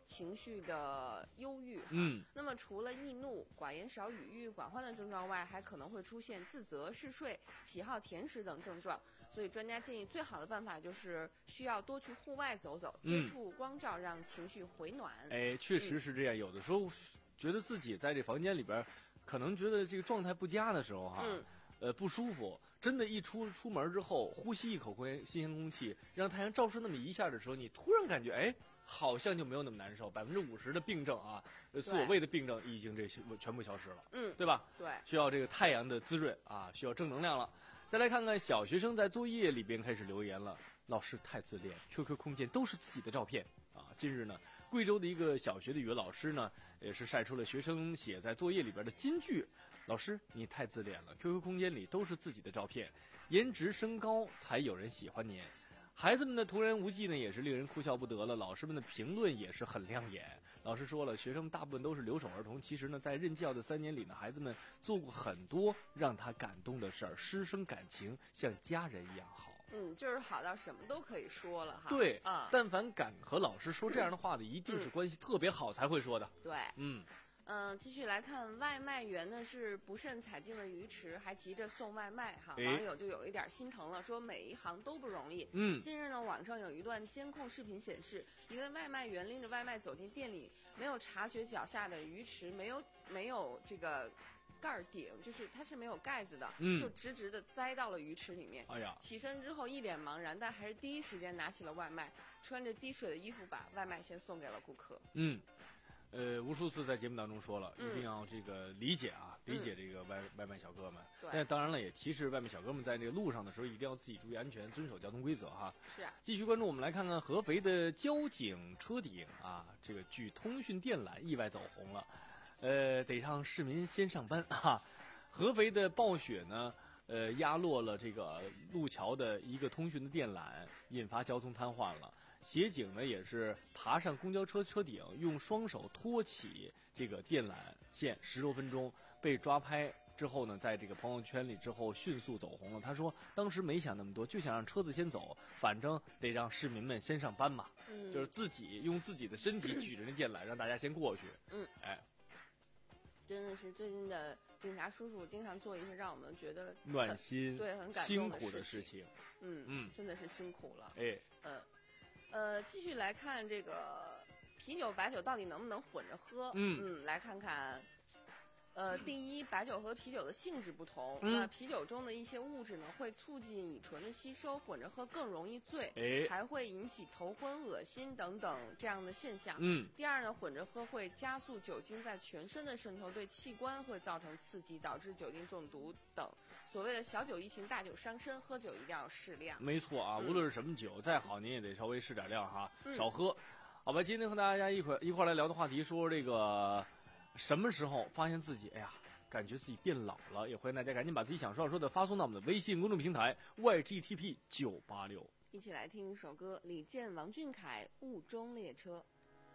情绪的忧郁。 嗯， 那么除了易怒、寡言少语、郁郁寡欢的症状外，还可能会出现自责、嗜睡、喜好甜食等症状。所以专家建议，最好的办法就是需要多去户外走走，接触光照，让情绪回暖。 哎，确实是这样。有的时候觉得自己在这房间里边，可能觉得这个状态不佳的时候哈， 嗯、 呃不舒服。真的，一出出门之后，呼吸一口空新鲜空气，让太阳照射那么一下的时候，你突然感觉，哎，好像就没有那么难受。百分之五十的病症啊，所谓的病症已经这些全部消失了， 嗯， 对吧？ 对， 需要这个太阳的滋润啊，需要正能量了。再来看看小学生在作业里边开始留言了，老师太自恋 ，Q Q 空间都是自己的照片啊。近日呢，贵州的一个小学的语文老师呢，也是晒出了学生写在作业里边的金句。老师，你太自恋了 ，Q Q 空间里都是自己的照片，颜值升高才有人喜欢您。孩子们的童言无忌呢，也是令人哭笑不得了。老师们的评论也是很亮眼。老师说了，学生大部分都是留守儿童。其实呢，在任教的三年里呢，孩子们做过很多让他感动的事儿，师生感情像家人一样好。 嗯，就是好到什么都可以说了哈。 对啊， 但凡敢和老师说这样的话的，一定是关系特别好才会说的。 对， 嗯。 嗯，继续来看，外卖员呢是不慎踩进了鱼池，还急着送外卖哈， 哎、 网友就有一点心疼了，说每一行都不容易。 嗯， 近日呢，网上有一段监控视频显示，一位外卖员拎着外卖走进店里，没有察觉脚下的鱼池没有没有这个盖儿顶，就是它是没有盖子的， 嗯， 就直直的栽到了鱼池里面。 哎呀， 起身之后一脸茫然，但还是第一时间拿起了外卖，穿着滴水的衣服把外卖先送给了顾客。 嗯。呃，无数次在节目当中说了，一定要这个理解啊， 嗯、 理解这个外外卖小哥们。 对。 但当然了，也提示外卖小哥们在这个路上的时候，一定要自己注意安全，遵守交通规则哈。 是啊。 继续关注，我们来看看合肥的交警车顶啊，这个举通讯电缆意外走红了，呃，得让市民先上班哈。合肥的暴雪呢，呃，压落了这个路桥的一个通讯的电缆，引发交通瘫痪了。协警呢也是爬上公交车车顶，用双手托起这个电缆线十多分钟，被抓拍之后呢，在这个朋友圈里之后迅速走红了。他说当时没想那么多，就想让车子先走，反正得让市民们先上班嘛， 嗯、 就是自己用自己的身体举着那电缆，让大家先过去。 嗯， 哎， 真的是最近的警察叔叔经常做一些让我们觉得暖心、 对很感动辛苦的事情。 嗯嗯， 真的是辛苦了。 哎， 嗯。呃，继续来看这个啤酒、白酒到底能不能混着喝？ 嗯嗯，来看看。呃，第一，白酒和啤酒的性质不同， 嗯、 那啤酒中的一些物质呢，会促进乙醇的吸收，混着喝更容易醉， 哎， 还会引起头昏、恶心等等这样的现象。 嗯。 第二呢，混着喝会加速酒精在全身的渗透，对器官会造成刺激，导致酒精中毒等。所谓的小酒怡情，大酒伤身，喝酒一定要适量。 没错啊， 嗯、 无论是什么酒，再好您也得稍微适点量哈， 嗯、 少喝。好吧，今天和大家一块一块来聊的话题，说这个什么时候发现自己哎呀，感觉自己变老了，也欢迎大家赶紧把自己想说要说的发送到我们的微信公众平台 Y G T P 九八六。 一起来听一首歌，李健、王俊凯《雾中列车》。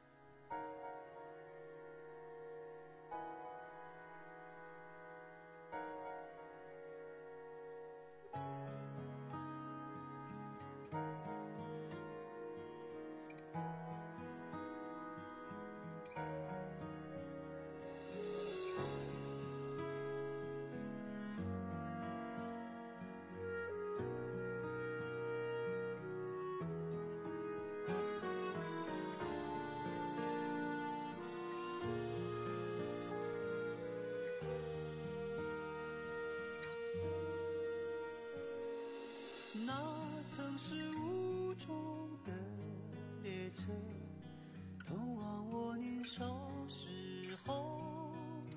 那曾是雾中的列车，通往我年少时候，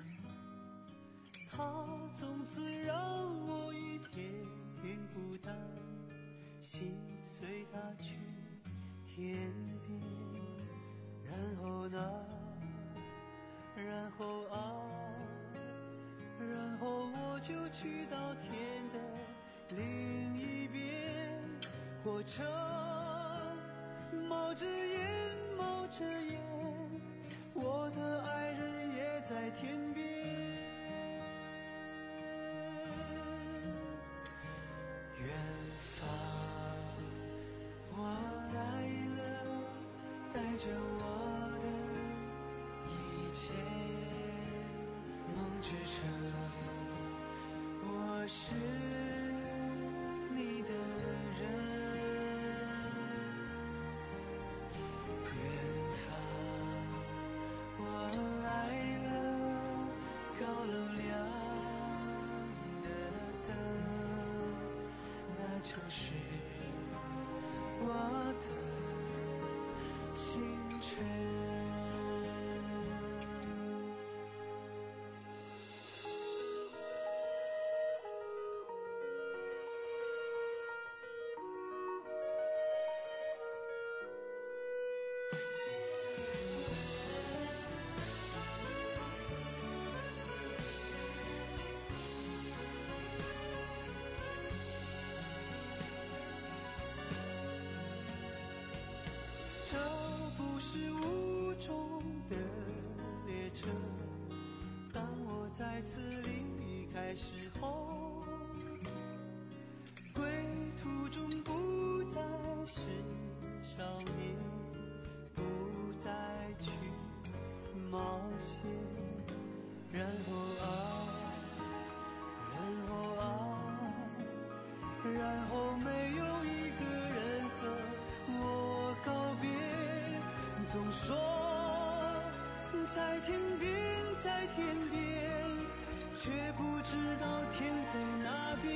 它从此让我一天天孤单，心随它去天边，然后呢，然后啊，然后我就去到天的另一边，火车冒着烟冒着烟，我的爱人也在天边。远方我来了，带着我的支撑，我是你的人。远方，我来了，高楼亮的灯，那就是我的青春。这不是雾中的列车，当我再次离开时候，归途中不再是少年，不再去冒险，然后啊，然后啊，然后没有一个人和我告别。总说在天边，在天边，却不知道天在哪边。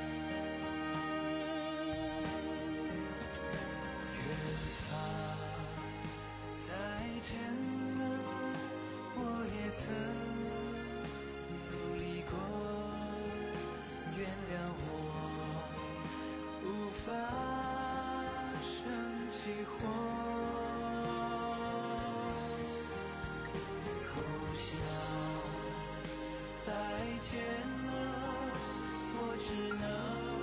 远方，再见了，我也曾努力过，原谅我无法生起火。再见了，我只能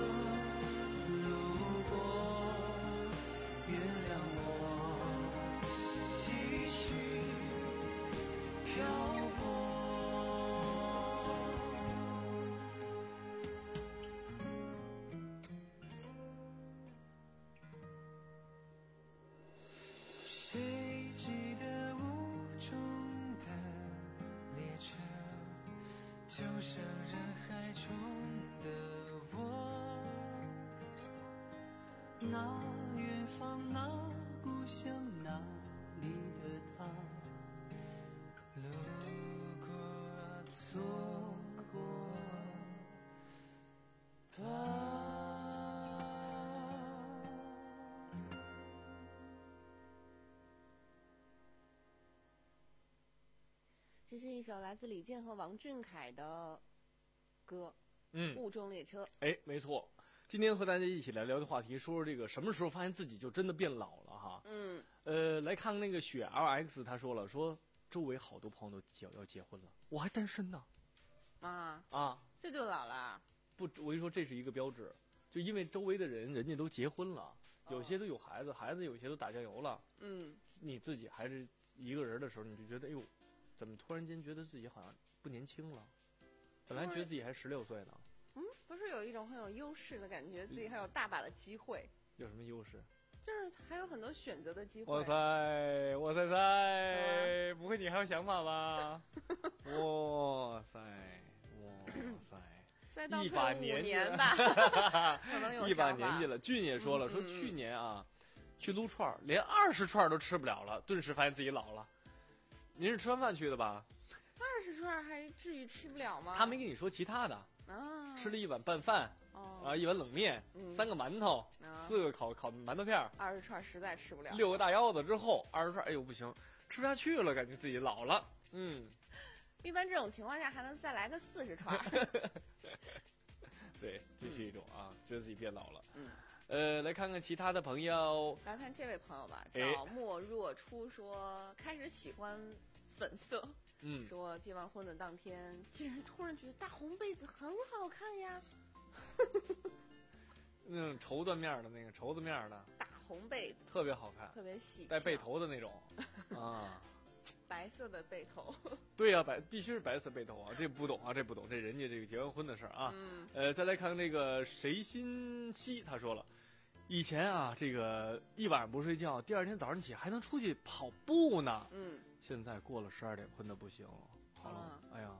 路过，原谅我继续漂泊。谁记得雾中的列车，就像人海中的我，那远方，那故乡，那里的他，路过，错过吧。 这是一首来自李健和王俊凯的歌， 嗯， 雾中列车。 哎，没错。今天和大家一起来聊的话题，说说这个什么时候发现自己就真的变老了哈。 嗯， 呃，来看看那个雪 L X， 他说了，说周围好多朋友都结要结婚了，我还单身呢。 啊啊， 这就老了。 不，我跟你说，这是一个标志，就因为周围的人人家都结婚了，有些都有孩子，孩子有些都打酱油了。 嗯， 你自己还是一个人的时候，你就觉得，哎呦，怎么突然间觉得自己好像不年轻了？本来觉得自己还十六岁呢。 嗯，不是有一种很有优势的感觉，自己还有大把的机会。 有什么优势？ 就是还有很多选择的机会。 哇塞，哇塞塞，不会你还有想法吧？哇塞，哇塞， 再到一把退伍年纪年吧，可能有一把想法年纪了。俊也说了， 嗯嗯说去年啊，去撸串儿，连二十串儿都吃不了了，顿时发现自己老了。您是吃完饭去的吧？ 二十串还至于吃不了吗？ 他没跟你说其他的， 啊， 吃了一碗拌饭， 哦啊，一碗冷面， 嗯三个馒头， 啊四个烤烤馒头片儿， 二十串实在吃不了。 六个大腰子之后，二十串，哎呦不行，吃不下去了，感觉自己老了。嗯， 一般这种情况下还能再来个四十串。 对，这是一种啊，觉得自己变老了。 嗯， 呃，来看看其他的朋友。 来看这位朋友吧， 哎叫莫若初，说开始喜欢粉色。 嗯， 说结完婚的当天，竟然突然觉得大红被子很好看呀。 那种绸缎面的那个绸子面的大红被子特别好看， 特别喜带背头的那种啊， 白色的背头。 对呀、啊，白必须是白色背头啊，这不懂啊，这不懂，这人家这个结完婚的事儿啊。 嗯， 呃，再来看那个谁心希，他说了，以前啊，这个一晚上不睡觉，第二天早上起还能出去跑步呢。 嗯， 现在过了十二点困得不行，好了， 啊、 哎呀，嗯，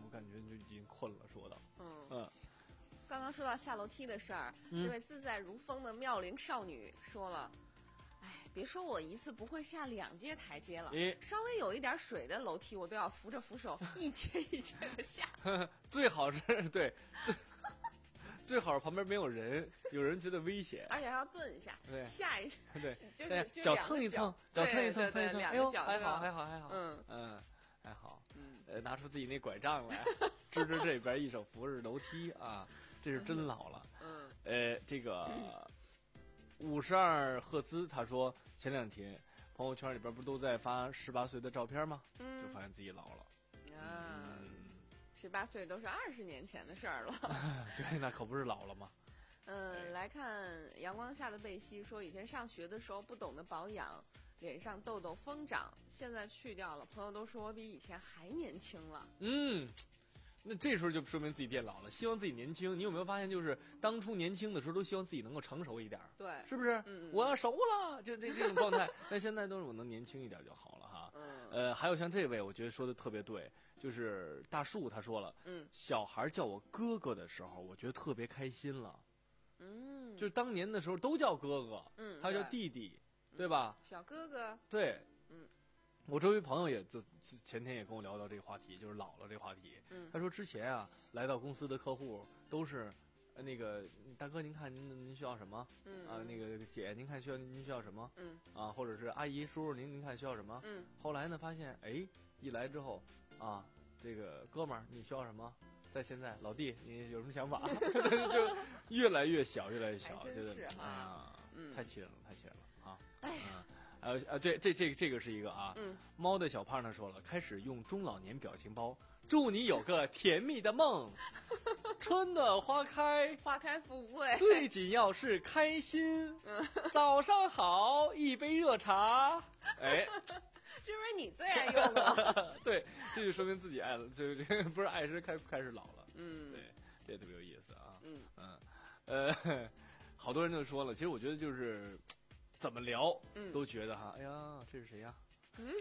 我感觉就已经困了。说的， 嗯嗯。 刚刚说到下楼梯的事儿， 嗯这位自在如风的妙龄少女说了：“哎，别说我一次不会下两阶台阶了， 诶稍微有一点水的楼梯，我都要扶着扶手一阶一阶的下。 最好是对，最最好是旁边没有人，有人觉得危险， 而且还要顿一下， 对下一对， 就是哎就脚两个蹭一蹭， 脚脚蹭一蹭， 对对蹭一蹭，哎呦， 两个脚还好， 都要还好，还好， 嗯嗯，还好， 嗯， 呃，拿出自己那拐杖来，支支这边，一手扶着楼梯啊，这是真老了。 嗯， 呃，这个五十二赫兹他说，前两天朋友圈里边不都在发十八岁的照片吗？ 嗯就发现自己老了。 啊， 嗯， 十八岁都是二十年前的事儿了。 对，那可不是老了吗？ 嗯，来看阳光下的贝西说，以前上学的时候不懂得保养，脸上痘痘疯长，现在去掉了，朋友都说我比以前还年轻了。 嗯，那这时候就说明自己变老了，希望自己年轻。你有没有发现，就是当初年轻的时候，都希望自己能够成熟一点， 对， 是不是？ 嗯， 我要熟了，就这这种状态。但现在都是我能年轻一点就好了哈。 嗯， 呃，还有像这位，我觉得说的特别对，就是大树他说了， 嗯， 小孩叫我哥哥的时候，我觉得特别开心了。 嗯， 就是当年的时候都叫哥哥， 嗯， 他叫弟弟，对吧？ 小哥哥， 对， 嗯， 我周围朋友也就前天也跟我聊到这个话题，就是老了这个话题。 嗯， 他说之前啊，来到公司的客户都是，呃，那个大哥您看您您需要什么？ 嗯啊，那个姐您看需要您需要什么？ 嗯， 啊，或者是阿姨叔叔您您看需要什么？ 嗯， 后来呢发现，哎，一来之后，啊，这个哥们儿你需要什么？在现在，老弟，你有什么想法？就越来越小，越来越小， 还真觉得是哈啊， 嗯太气人了，太气人了啊！ 哎呀，还有啊，对，这这这个是一个啊， 嗯， 猫的小胖呢说了，开始用中老年表情包，祝你有个甜蜜的梦，春暖花开， 花开富贵， 最紧要是开心。 嗯， 早上好，一杯热茶，哎。 是不是你最爱用的？ 对，这就说明自己爱了，这这不是爱是开开始老了。 嗯， 对，这也特别有意思啊。 嗯嗯，呃，好多人就说了，其实我觉得就是怎么聊， 嗯， 都觉得哈，哎呀，这是谁呀？ 嗯，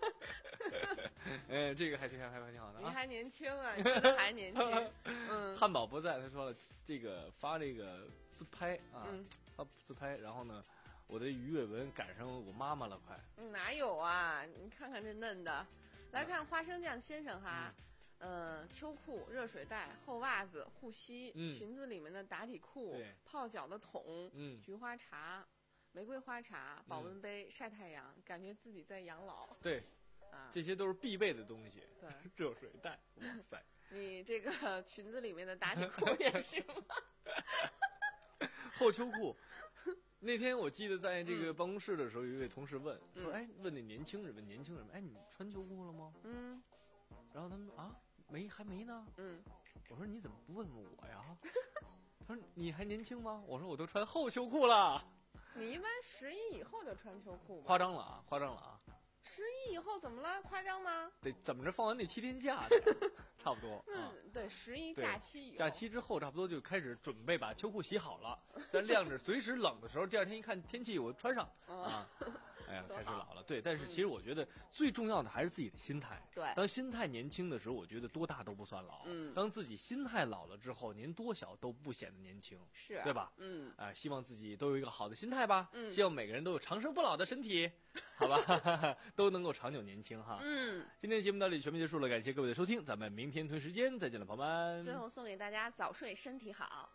哎，这个还挺还还挺好的啊。 你还年轻啊，你真的还年轻。嗯， 汉堡不在，他说了，这个发这个自拍啊， 嗯， 发自拍，然后呢。我的鱼尾纹赶上我妈妈了，快！ 哪有啊？你看看这嫩的，来看花生酱先生哈，嗯、呃，秋裤、热水袋、厚袜子、护膝、 嗯、 裙子里面的打底裤、泡脚的桶、 嗯、 菊花茶、玫瑰花茶、保温杯、嗯、晒太阳，感觉自己在养老。 对， 啊， 这些都是必备的东西。 对， 热水袋，哇塞！ 你这个裙子里面的打底裤也行吗？ 厚秋裤。那天我记得在这个办公室的时候，有一位同事问嗯、 说：“哎，问那年轻人，问年轻人，哎，你穿秋裤了吗？” 嗯， 然后他们啊，没，还没呢。 嗯， 我说你怎么不问问我呀？他说你还年轻吗？我说我都穿厚秋裤了。 你一般十一以后就穿秋裤吧？ 夸张了啊，夸张了啊！ 十一以后怎么了？夸张吗？ 得怎么着？放完那七天假的，差不多。 嗯，对，十一假期以后， 假期之后差不多就开始准备把秋裤洗好了，再晾着，随时冷的时候，第二天一看天气，我穿上啊。哎呀，开始老了。对，但是其实我觉得最重要的还是自己的心态。 对， 当心态年轻的时候，我觉得多大都不算老。 嗯， 当自己心态老了之后，您多小都不显得年轻， 是， 对吧？ 嗯， 啊、呃，希望自己都有一个好的心态吧。 嗯， 希望每个人都有长生不老的身体，好吧，都能够长久年轻哈。 嗯， 今天的节目到这里全部结束了，感谢各位的收听，咱们明天同一时间再见了，朋友们。 最后送给大家早睡，身体好。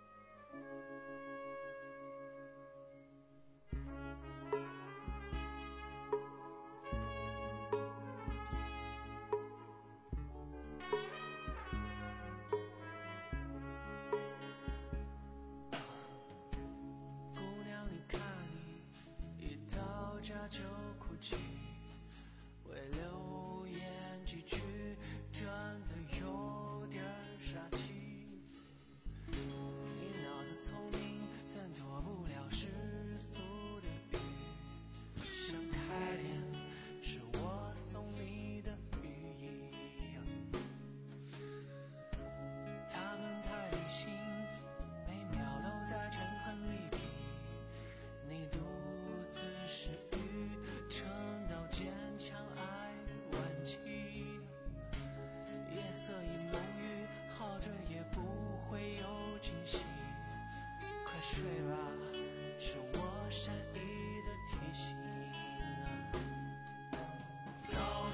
家就哭泣，为流言几句，真的有点傻气。你脑子聪明，但躲不了世俗的语。想开点，是我送你的寓意。他们太理性，每秒都在权衡利弊。你独自是鱼，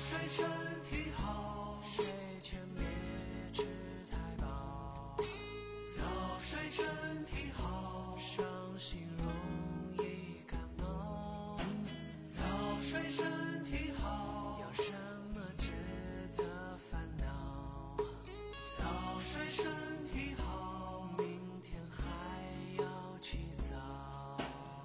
睡身体好，睡前别吃太饱。早睡身体好，伤心容易感冒。早睡身体好，有什么值得烦恼？早睡身体好，明天还要起早。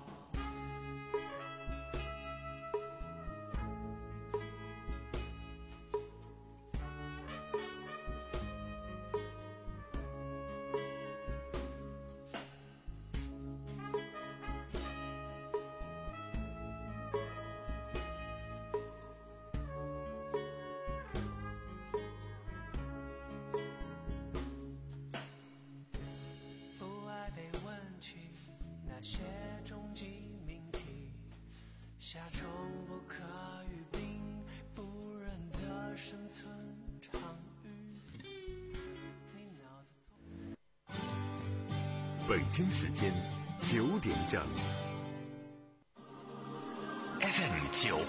不爱被问起那些终极命题，夏虫不可语冰，不忍的生存场域。你脑子北京时间九点整。 F M 九